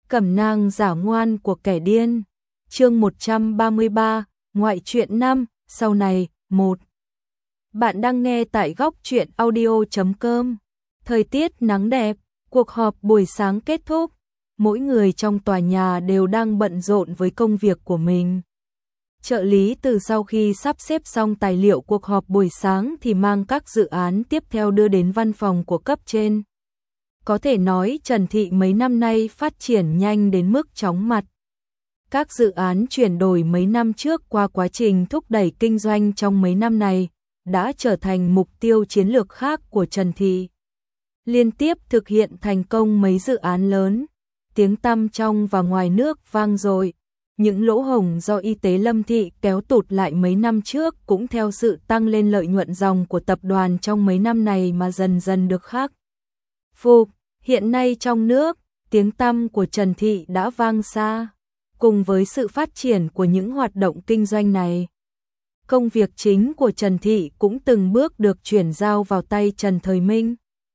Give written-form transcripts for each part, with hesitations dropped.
Cẩm nang giả ngoan của kẻ điên. Chương 133, ngoại truyện 5, sau này, 1. Bạn đang nghe tại góc truyện audio.com. Thời tiết nắng đẹp, cuộc họp buổi sáng kết thúc. Mỗi người trong tòa nhà đều đang bận rộn với công việc của mình. Trợ lý từ sau khi sắp xếp xong tài liệu cuộc họp buổi sáng thì mang các dự án tiếp theo đưa đến văn phòng của cấp trên. Có thể nói Trần Thị mấy năm nay phát triển nhanh đến mức chóng mặt. Các dự án chuyển đổi mấy năm trước qua quá trình thúc đẩy kinh doanh trong mấy năm này đã trở thành mục tiêu chiến lược khác của Trần Thị. Liên tiếp thực hiện thành công mấy dự án lớn, tiếng tăm trong và ngoài nước vang dội. Những lỗ hổng do y tế Lâm Thị kéo tụt lại mấy năm trước cũng theo sự tăng lên lợi nhuận ròng của tập đoàn trong mấy năm này mà dần dần được khắc phục. Hiện nay trong nước, tiếng tăm của Trần Thị đã vang xa. Cùng với sự phát triển của những hoạt động kinh doanh này, công việc chính của Trần Thị cũng từng bước được chuyển giao vào tay Trần Thời Minh.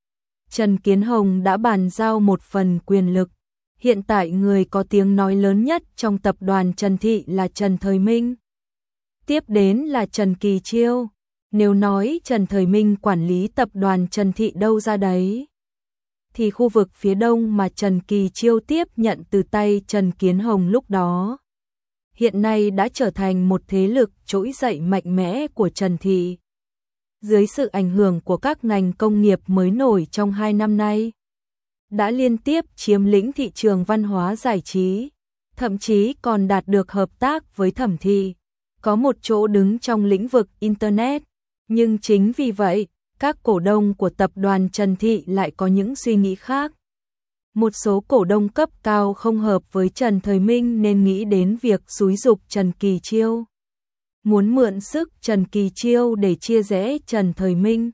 Trần Kiến Hồng đã bàn giao một phần quyền lực. Hiện tại người có tiếng nói lớn nhất trong tập đoàn Trần Thị là Trần Thời Minh. Tiếp đến là Trần Kỳ Chiêu. Nếu nói Trần Thời Minh quản lý tập đoàn Trần Thị đâu ra đấy, thì khu vực phía đông mà Trần Kỳ Chiêu tiếp nhận từ tay Trần Kiến Hồng lúc đó, hiện nay đã trở thành một thế lực trỗi dậy mạnh mẽ của Trần Thị. Dưới sự ảnh hưởng của các ngành công nghiệp mới nổi trong 2 năm nay, đã liên tiếp chiếm lĩnh thị trường văn hóa giải trí, thậm chí còn đạt được hợp tác với Thẩm Thị, có một chỗ đứng trong lĩnh vực Internet. Nhưng chính vì vậy, các cổ đông của tập đoàn Trần Thị lại có những suy nghĩ khác. Một số cổ đông cấp cao không hợp với Trần Thời Minh nên nghĩ đến việc xúi giục Trần Kỳ Chiêu, muốn mượn sức Trần Kỳ Chiêu để chia rẽ Trần Thời Minh.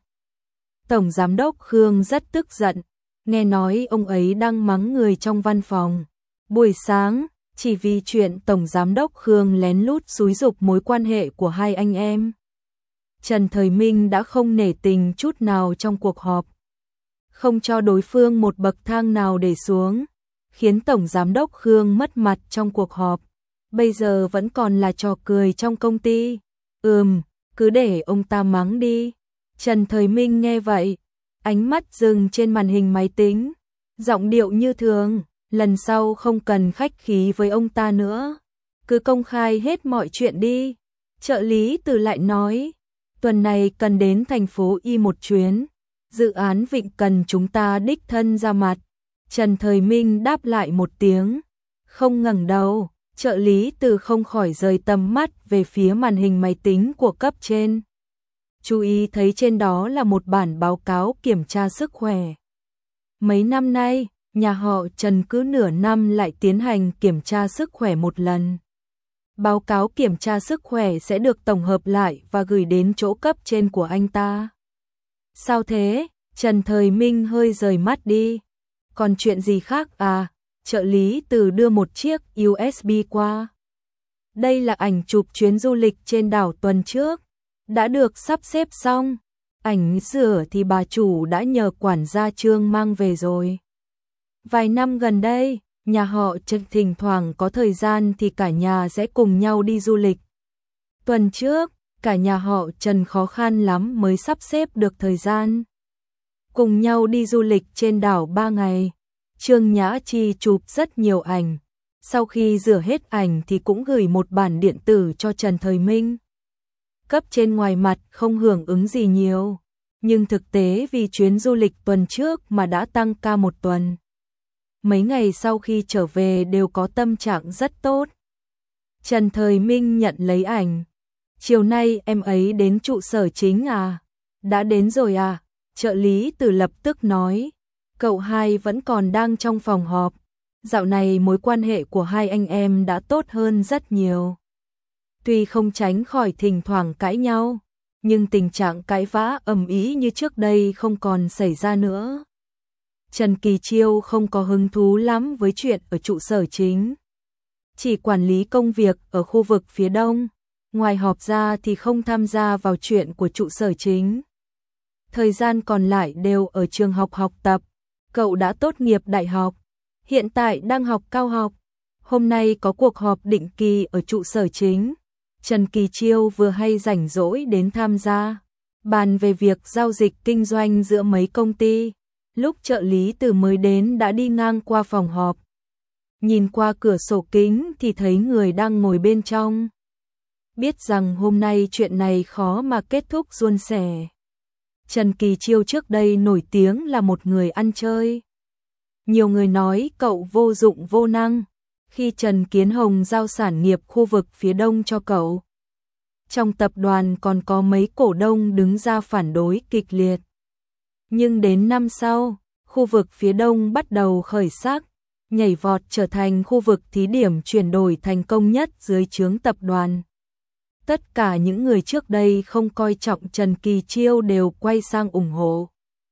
Tổng Giám đốc Khương rất tức giận, nghe nói ông ấy đang mắng người trong văn phòng buổi sáng, chỉ vì chuyện Tổng Giám đốc Khương lén lút xúi giục mối quan hệ của hai anh em. Trần Thời Minh đã không nể tình chút nào trong cuộc họp, không cho đối phương một bậc thang nào để xuống, khiến Tổng Giám đốc Khương mất mặt trong cuộc họp. Bây giờ vẫn còn là trò cười trong công ty. Cứ để ông ta mắng đi. Trần Thời Minh nghe vậy, ánh mắt dừng trên màn hình máy tính, giọng điệu như thường, lần sau không cần khách khí với ông ta nữa, cứ công khai hết mọi chuyện đi. Trợ lý Từ lại nói, tuần này cần đến thành phố Y một chuyến, dự án Vịnh cần chúng ta đích thân ra mặt. Trần Thời Minh đáp lại một tiếng, không ngẩng đầu. Trợ lý Từ không khỏi rời tầm mắt về phía màn hình máy tính của cấp trên. Chú ý thấy trên đó là một bản báo cáo kiểm tra sức khỏe. Mấy năm nay, nhà họ Trần cứ nửa năm lại tiến hành kiểm tra sức khỏe một lần. Báo cáo kiểm tra sức khỏe sẽ được tổng hợp lại và gửi đến chỗ cấp trên của anh ta. Sao thế? Trần Thời Minh hơi rời mắt đi. Còn chuyện gì khác à? Trợ lý Từ đưa một chiếc USB qua. Đây là ảnh chụp chuyến du lịch trên đảo tuần trước, đã được sắp xếp xong. Ảnh rửa thì bà chủ đã nhờ quản gia Trương mang về rồi. Vài năm gần đây, nhà họ Trần thỉnh thoảng có thời gian thì cả nhà sẽ cùng nhau đi du lịch. Tuần trước, cả nhà họ Trần khó khăn lắm mới sắp xếp được thời gian cùng nhau đi du lịch trên đảo 3 ngày. Trương Nhã Chi chụp rất nhiều ảnh, sau khi rửa hết ảnh thì cũng gửi một bản điện tử cho Trần Thời Minh. Cấp trên ngoài mặt không hưởng ứng gì nhiều, nhưng thực tế vì chuyến du lịch tuần trước mà đã tăng ca một tuần. Mấy ngày sau khi trở về đều có tâm trạng rất tốt. Trần Thời Minh nhận lấy ảnh. Chiều nay em ấy đến trụ sở chính à? Đã đến rồi à? Trợ lý Từ lập tức nói. Cậu hai vẫn còn đang trong phòng họp. Dạo này mối quan hệ của hai anh em đã tốt hơn rất nhiều. Tuy không tránh khỏi thỉnh thoảng cãi nhau, nhưng tình trạng cãi vã ầm ĩ như trước đây không còn xảy ra nữa. Trần Kỳ Chiêu không có hứng thú lắm với chuyện ở trụ sở chính, chỉ quản lý công việc ở khu vực phía đông, ngoài họp ra thì không tham gia vào chuyện của trụ sở chính. Thời gian còn lại đều ở trường học học tập. Cậu đã tốt nghiệp đại học, hiện tại đang học cao học. Hôm nay có cuộc họp định kỳ ở trụ sở chính. Trần Kỳ Chiêu vừa hay rảnh rỗi đến tham gia, bàn về việc giao dịch kinh doanh giữa mấy công ty. Lúc trợ lý Từ mới đến đã đi ngang qua phòng họp. Nhìn qua cửa sổ kính thì thấy người đang ngồi bên trong. Biết rằng hôm nay chuyện này khó mà kết thúc suôn sẻ. Trần Kỳ Chiêu trước đây nổi tiếng là một người ăn chơi. Nhiều người nói cậu vô dụng vô năng khi Trần Kiến Hồng giao sản nghiệp khu vực phía đông cho cậu. Trong tập đoàn còn có mấy cổ đông đứng ra phản đối kịch liệt. Nhưng đến năm sau, khu vực phía đông bắt đầu khởi sắc, nhảy vọt trở thành khu vực thí điểm chuyển đổi thành công nhất dưới trướng tập đoàn. Tất cả những người trước đây không coi trọng Trần Kỳ Chiêu đều quay sang ủng hộ,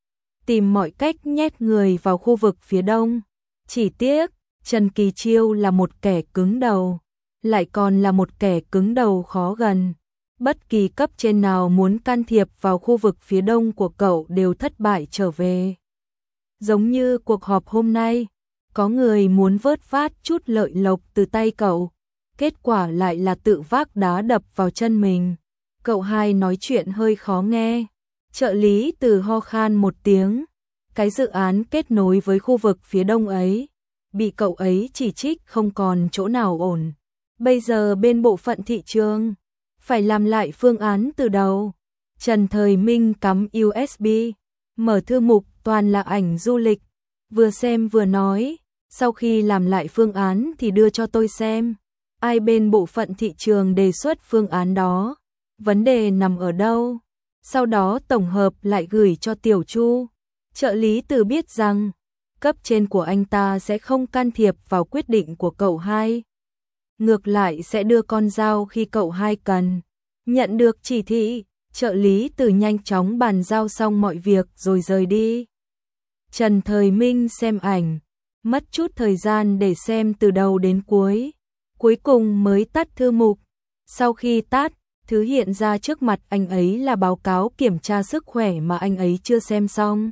tìm mọi cách nhét người vào khu vực phía đông. Chỉ tiếc, Trần Kỳ Chiêu là một kẻ cứng đầu, lại còn là một kẻ cứng đầu khó gần. Bất kỳ cấp trên nào muốn can thiệp vào khu vực phía đông của cậu đều thất bại trở về. Giống như cuộc họp hôm nay, có người muốn vớt vát chút lợi lộc từ tay cậu, kết quả lại là tự vác đá đập vào chân mình. Cậu hai nói chuyện hơi khó nghe. Trợ lý Từ ho khan một tiếng. Cái dự án kết nối với khu vực phía đông ấy, bị cậu ấy chỉ trích không còn chỗ nào ổn. Bây giờ bên bộ phận thị trường phải làm lại phương án từ đầu. Trần Thời Minh cắm USB, mở thư mục toàn là ảnh du lịch, vừa xem vừa nói, sau khi làm lại phương án thì đưa cho tôi xem. Ai bên bộ phận thị trường đề xuất phương án đó, vấn đề nằm ở đâu, sau đó tổng hợp lại gửi cho Tiểu Chu. Trợ lý Từ biết rằng cấp trên của anh ta sẽ không can thiệp vào quyết định của cậu hai, ngược lại sẽ đưa con dao khi cậu hai cần. Nhận được chỉ thị, trợ lý Từ nhanh chóng bàn giao xong mọi việc rồi rời đi. Trần Thời Minh xem ảnh, mất chút thời gian để xem từ đầu đến cuối, cuối cùng mới tắt thư mục. Sau khi tắt, thứ hiện ra trước mặt anh ấy là báo cáo kiểm tra sức khỏe mà anh ấy chưa xem xong.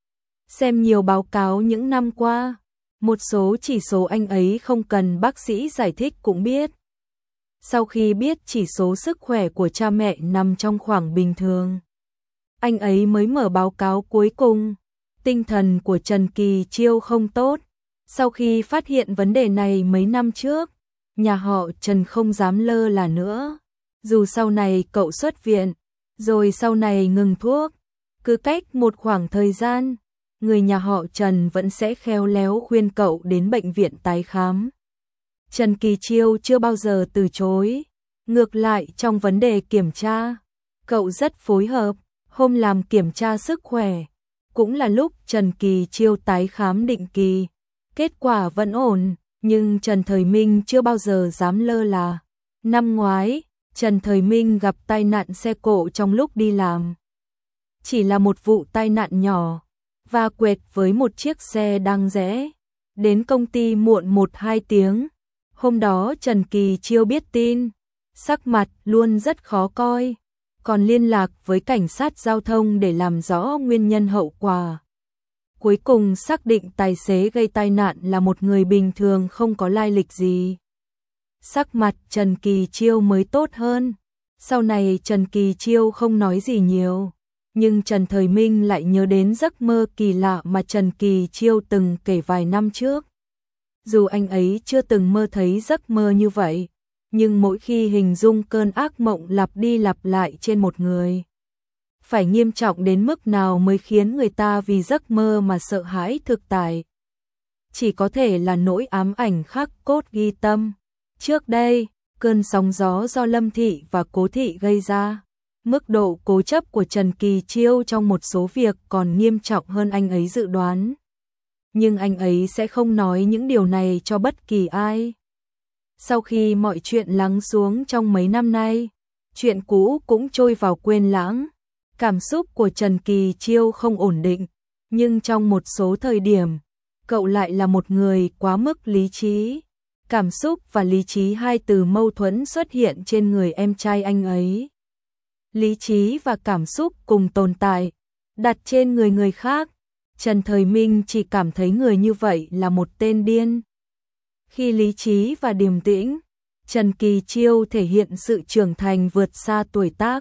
Xem nhiều báo cáo những năm qua, một số chỉ số anh ấy không cần bác sĩ giải thích cũng biết. Sau khi biết chỉ số sức khỏe của cha mẹ nằm trong khoảng bình thường, anh ấy mới mở báo cáo cuối cùng. Tinh thần của Trần Kỳ Chiêu không tốt. Sau khi phát hiện vấn đề này mấy năm trước, nhà họ Trần không dám lơ là nữa. Dù sau này cậu xuất viện, rồi sau này ngừng thuốc, cứ cách một khoảng thời gian, người nhà họ Trần vẫn sẽ khéo léo khuyên cậu đến bệnh viện tái khám. Trần Kỳ Chiêu chưa bao giờ từ chối. Ngược lại trong vấn đề kiểm tra, cậu rất phối hợp. Hôm làm kiểm tra sức khỏe, cũng là lúc Trần Kỳ Chiêu tái khám định kỳ. Kết quả vẫn ổn, nhưng Trần Thời Minh chưa bao giờ dám lơ là. Năm ngoái, Trần Thời Minh gặp tai nạn xe cộ trong lúc đi làm. Chỉ là một vụ tai nạn nhỏ, va quẹt với một chiếc xe đang rẽ. Đến công ty muộn 1-2 tiếng. Hôm đó Trần Kỳ Chiêu biết tin, sắc mặt luôn rất khó coi, còn liên lạc với cảnh sát giao thông để làm rõ nguyên nhân hậu quả. Cuối cùng xác định tài xế gây tai nạn là một người bình thường không có lai lịch gì. Sắc mặt Trần Kỳ Chiêu mới tốt hơn. Sau này Trần Kỳ Chiêu không nói gì nhiều, nhưng Trần Thời Minh lại nhớ đến giấc mơ kỳ lạ mà Trần Kỳ Chiêu từng kể vài năm trước. Dù anh ấy chưa từng mơ thấy giấc mơ như vậy, nhưng mỗi khi hình dung cơn ác mộng lặp đi lặp lại trên một người, phải nghiêm trọng đến mức nào mới khiến người ta vì giấc mơ mà sợ hãi thực tại. Chỉ có thể là nỗi ám ảnh khắc cốt ghi tâm. Trước đây, cơn sóng gió do Lâm Thị và Cố Thị gây ra, mức độ cố chấp của Trần Kỳ Chiêu trong một số việc còn nghiêm trọng hơn anh ấy dự đoán. Nhưng anh ấy sẽ không nói những điều này cho bất kỳ ai. Sau khi mọi chuyện lắng xuống trong mấy năm nay, chuyện cũ cũng trôi vào quên lãng. Cảm xúc của Trần Kỳ Chiêu không ổn định, nhưng trong một số thời điểm, cậu lại là một người quá mức lý trí. Cảm xúc và lý trí hai từ mâu thuẫn xuất hiện trên người em trai anh ấy. Lý trí và cảm xúc cùng tồn tại, đặt trên người người khác. Trần Thời Minh chỉ cảm thấy người như vậy là một tên điên. Khi lý trí và điềm tĩnh, Trần Kỳ Chiêu thể hiện sự trưởng thành vượt xa tuổi tác.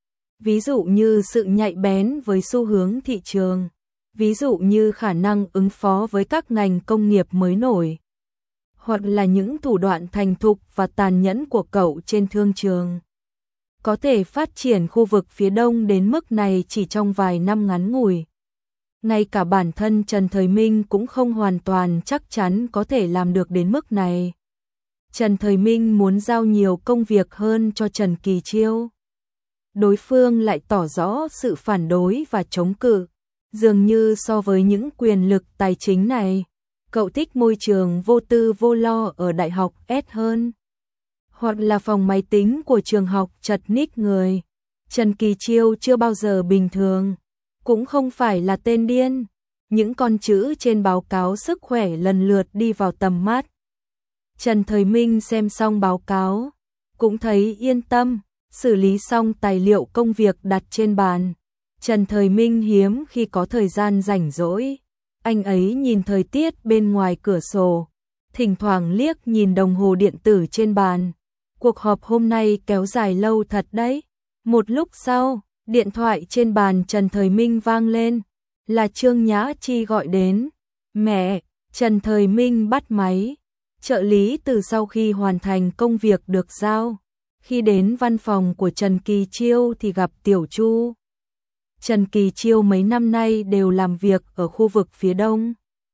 Ví dụ như sự nhạy bén với xu hướng thị trường, ví dụ như khả năng ứng phó với các ngành công nghiệp mới nổi, hoặc là những thủ đoạn thành thục và tàn nhẫn của cậu trên thương trường. Có thể phát triển khu vực phía Đông đến mức này chỉ trong vài năm ngắn ngủi. Ngay cả bản thân Trần Thời Minh cũng không hoàn toàn chắc chắn có thể làm được đến mức này. Trần Thời Minh muốn giao nhiều công việc hơn cho Trần Kỳ Chiêu. Đối phương lại tỏ rõ sự phản đối và chống cự. Dường như so với những quyền lực tài chính này, cậu thích môi trường vô tư vô lo ở đại học S hơn. Hoặc là phòng máy tính của trường học chật ních người. Trần Kỳ Chiêu chưa bao giờ bình thường, cũng không phải là tên điên. Những con chữ trên báo cáo sức khỏe lần lượt đi vào tầm mắt. Trần Thời Minh xem xong báo cáo, cũng thấy yên tâm, xử lý xong tài liệu công việc đặt trên bàn. Trần Thời Minh hiếm khi có thời gian rảnh rỗi. Anh ấy nhìn thời tiết bên ngoài cửa sổ, thỉnh thoảng liếc nhìn đồng hồ điện tử trên bàn. Cuộc họp hôm nay kéo dài lâu thật đấy. Một lúc sau, điện thoại trên bàn Trần Thời Minh vang lên, là Trương Nhã Chi gọi đến. Mẹ, Trần Thời Minh bắt máy. Trợ lý từ sau khi hoàn thành công việc được giao, khi đến văn phòng của Trần Kỳ Chiêu thì gặp Tiểu Chu. Trần Kỳ Chiêu mấy năm nay đều làm việc ở khu vực phía Đông,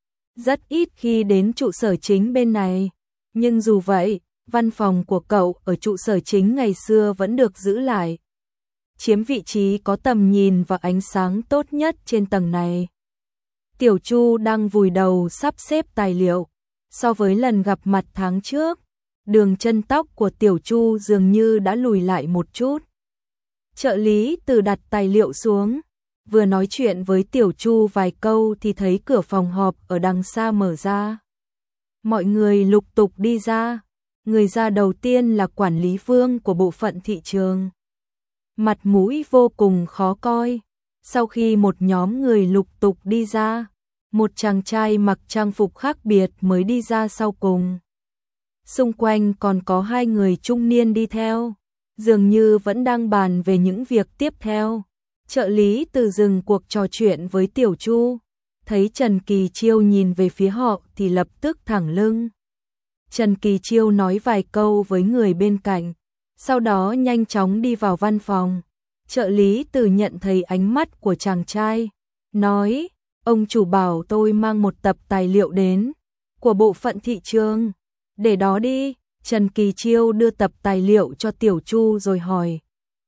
rất ít khi đến trụ sở chính bên này. Nhưng dù vậy, văn phòng của cậu ở trụ sở chính ngày xưa vẫn được giữ lại, chiếm vị trí có tầm nhìn và ánh sáng tốt nhất trên tầng này. Tiểu Chu đang vùi đầu sắp xếp tài liệu. So với lần gặp mặt tháng trước, đường chân tóc của Tiểu Chu dường như đã lùi lại một chút. Trợ lý từ đặt tài liệu xuống, vừa nói chuyện với Tiểu Chu vài câu thì thấy cửa phòng họp ở đằng xa mở ra. Mọi người lục tục đi ra. Người ra đầu tiên là quản lý Vương của bộ phận thị trường. Mặt mũi vô cùng khó coi. Sau khi một nhóm người lục tục đi ra, một chàng trai mặc trang phục khác biệt mới đi ra sau cùng. Xung quanh còn có hai người trung niên đi theo, dường như vẫn đang bàn về những việc tiếp theo. Trợ lý từ dừng cuộc trò chuyện với Tiểu Chu, thấy Trần Kỳ Chiêu nhìn về phía họ thì lập tức thẳng lưng. Trần Kỳ Chiêu nói vài câu với người bên cạnh, sau đó nhanh chóng đi vào văn phòng. Trợ lý từ nhận thấy ánh mắt của chàng trai, nói: ông chủ bảo tôi mang một tập tài liệu đến, của bộ phận thị trường. Để đó đi. Trần Kỳ Chiêu đưa tập tài liệu cho Tiểu Chu rồi hỏi: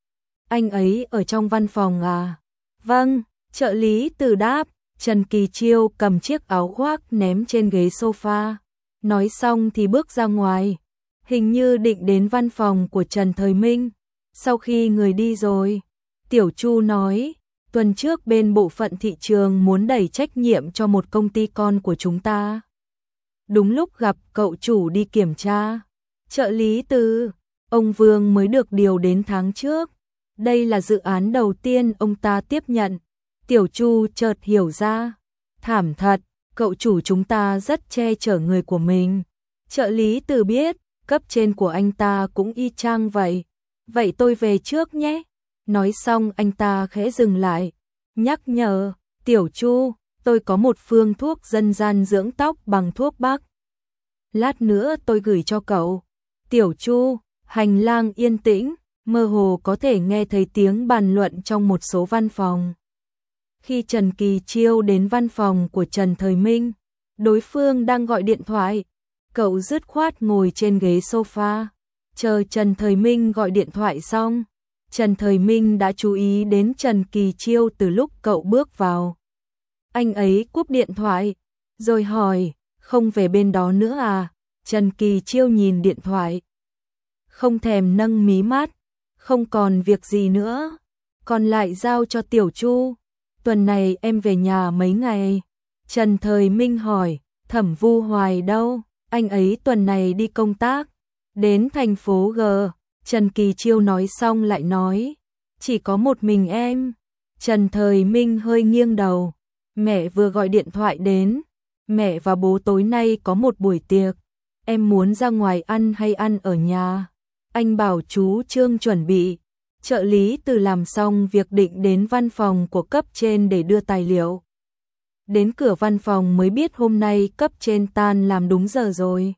anh ấy ở trong văn phòng à? Vâng, trợ lý từ đáp. Trần Kỳ Chiêu cầm chiếc áo khoác ném trên ghế sofa. Nói xong thì bước ra ngoài, hình như định đến văn phòng của Trần Thời Minh. Sau khi người đi rồi, Tiểu Chu nói: tuần trước bên bộ phận thị trường muốn đẩy trách nhiệm cho một công ty con của chúng ta. Đúng lúc gặp cậu chủ đi kiểm tra. Trợ lý từ, ông Vương mới được điều đến tháng trước. Đây là dự án đầu tiên ông ta tiếp nhận. Tiểu Chu chợt hiểu ra. Thảm thật, cậu chủ chúng ta rất che chở người của mình. Trợ lý từ biết, cấp trên của anh ta cũng y chang vậy. Vậy tôi về trước nhé. Nói xong anh ta khẽ dừng lại, nhắc nhở: Tiểu Chu, tôi có một phương thuốc dân gian dưỡng tóc bằng thuốc bắc. Lát nữa tôi gửi cho cậu. Tiểu Chu, hành lang yên tĩnh, mơ hồ có thể nghe thấy tiếng bàn luận trong một số văn phòng. Khi Trần Kỳ Chiêu đến văn phòng của Trần Thời Minh, đối phương đang gọi điện thoại. Cậu dứt khoát ngồi trên ghế sofa, chờ Trần Thời Minh gọi điện thoại xong. Trần Thời Minh đã chú ý đến Trần Kỳ Chiêu từ lúc cậu bước vào. Anh ấy cúp điện thoại, rồi hỏi: không về bên đó nữa à? Trần Kỳ Chiêu nhìn điện thoại, không thèm nâng mí mắt. Không còn việc gì nữa, còn lại giao cho Tiểu Chu. Tuần này em về nhà mấy ngày? Trần Thời Minh hỏi. Thẩm Vu Hoài đâu? Anh ấy tuần này đi công tác, đến thành phố G. Trần Kỳ Chiêu nói xong lại nói: chỉ có một mình em. Trần Thời Minh hơi nghiêng đầu. Mẹ vừa gọi điện thoại đến. Mẹ và bố tối nay có một buổi tiệc. Em muốn ra ngoài ăn hay ăn ở nhà? Anh bảo chú Trương chuẩn bị. Trợ lý Từ làm xong việc định đến văn phòng của cấp trên để đưa tài liệu. Đến cửa văn phòng mới biết hôm nay cấp trên tan làm đúng giờ rồi.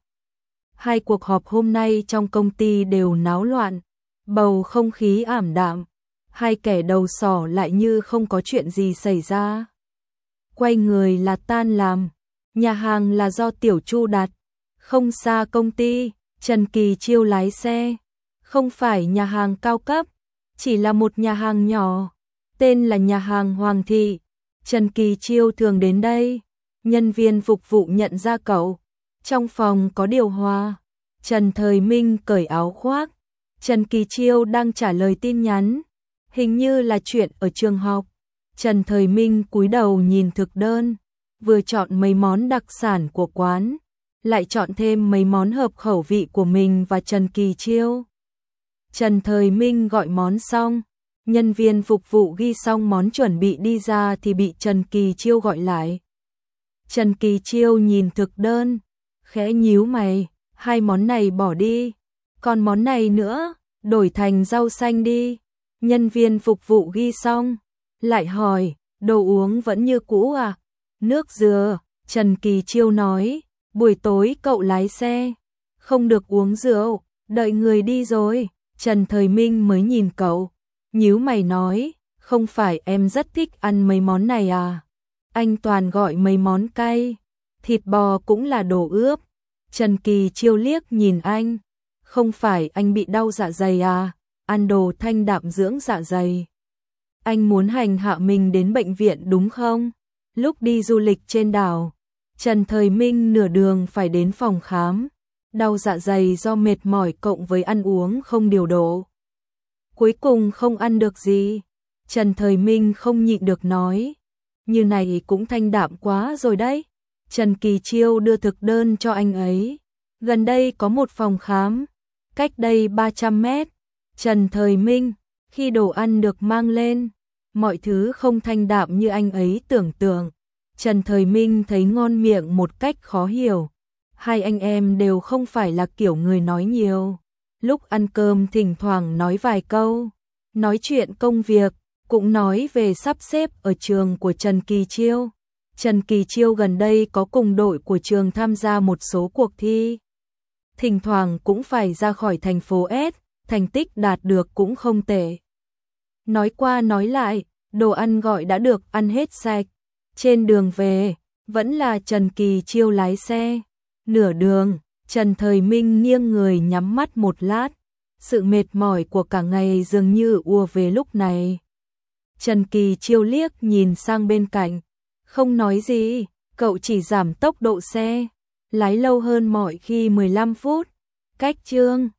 Hai cuộc họp hôm nay trong công ty đều náo loạn, bầu không khí ảm đạm. Hai kẻ đầu sỏ lại như không có chuyện gì xảy ra. Quay người là tan làm. Nhà hàng là do Tiểu Chu đặt. Không xa công ty, Trần Kỳ Chiêu lái xe. Không phải nhà hàng cao cấp, chỉ là một nhà hàng nhỏ, tên là nhà hàng Hoàng Thị. Trần Kỳ Chiêu thường đến đây. Nhân viên phục vụ nhận ra cậu. Trong phòng có điều hòa. Trần Thời Minh cởi áo khoác. Trần Kỳ Chiêu đang trả lời tin nhắn. Hình như là chuyện ở trường học. Trần Thời Minh cúi đầu nhìn thực đơn. Vừa chọn mấy món đặc sản của quán, lại chọn thêm mấy món hợp khẩu vị của mình và Trần Kỳ Chiêu. Trần Thời Minh gọi món xong, nhân viên phục vụ ghi xong món chuẩn bị đi ra thì bị Trần Kỳ Chiêu gọi lại. Trần Kỳ Chiêu nhìn thực đơn, khẽ nhíu mày, hai món này bỏ đi, còn món này nữa, đổi thành rau xanh đi. Nhân viên phục vụ ghi xong, lại hỏi, đồ uống vẫn như cũ à? Nước dừa. Trần Kỳ Chiêu nói, buổi tối cậu lái xe, không được uống rượu, đợi người đi rồi. Trần Thời Minh mới nhìn cậu, nhíu mày nói, không phải em rất thích ăn mấy món này à? Anh toàn gọi mấy món cay, thịt bò cũng là đồ ướp. Trần Kỳ Chiêu liếc nhìn anh, không phải anh bị đau dạ dày à? Ăn đồ thanh đạm dưỡng dạ dày. Anh muốn hành hạ mình đến bệnh viện đúng không? Lúc đi du lịch trên đảo, Trần Thời Minh nửa đường phải đến phòng khám. Đau dạ dày do mệt mỏi cộng với ăn uống không điều độ. Cuối cùng không ăn được gì. Trần Thời Minh không nhịn được nói, như này cũng thanh đạm quá rồi đấy. Trần Kỳ Chiêu đưa thực đơn cho anh ấy. Gần đây có một phòng khám, cách đây 300 mét. Trần Thời Minh, khi đồ ăn được mang lên, mọi thứ không thanh đạm như anh ấy tưởng tượng. Trần Thời Minh thấy ngon miệng một cách khó hiểu. Hai anh em đều không phải là kiểu người nói nhiều. Lúc ăn cơm thỉnh thoảng nói vài câu, nói chuyện công việc, cũng nói về sắp xếp ở trường của Trần Kỳ Chiêu. Trần Kỳ Chiêu gần đây có cùng đội của trường tham gia một số cuộc thi. Thỉnh thoảng cũng phải ra khỏi thành phố S, thành tích đạt được cũng không tệ. Nói qua nói lại, đồ ăn gọi đã được ăn hết sạch. Trên đường về, vẫn là Trần Kỳ Chiêu lái xe. Nửa đường, Trần Thời Minh nghiêng người nhắm mắt một lát. Sự mệt mỏi của cả ngày dường như ùa về lúc này. Trần Kỳ Chiêu liếc nhìn sang bên cạnh, không nói gì, cậu chỉ giảm tốc độ xe, lái lâu hơn mọi khi 15 phút. Cách Trương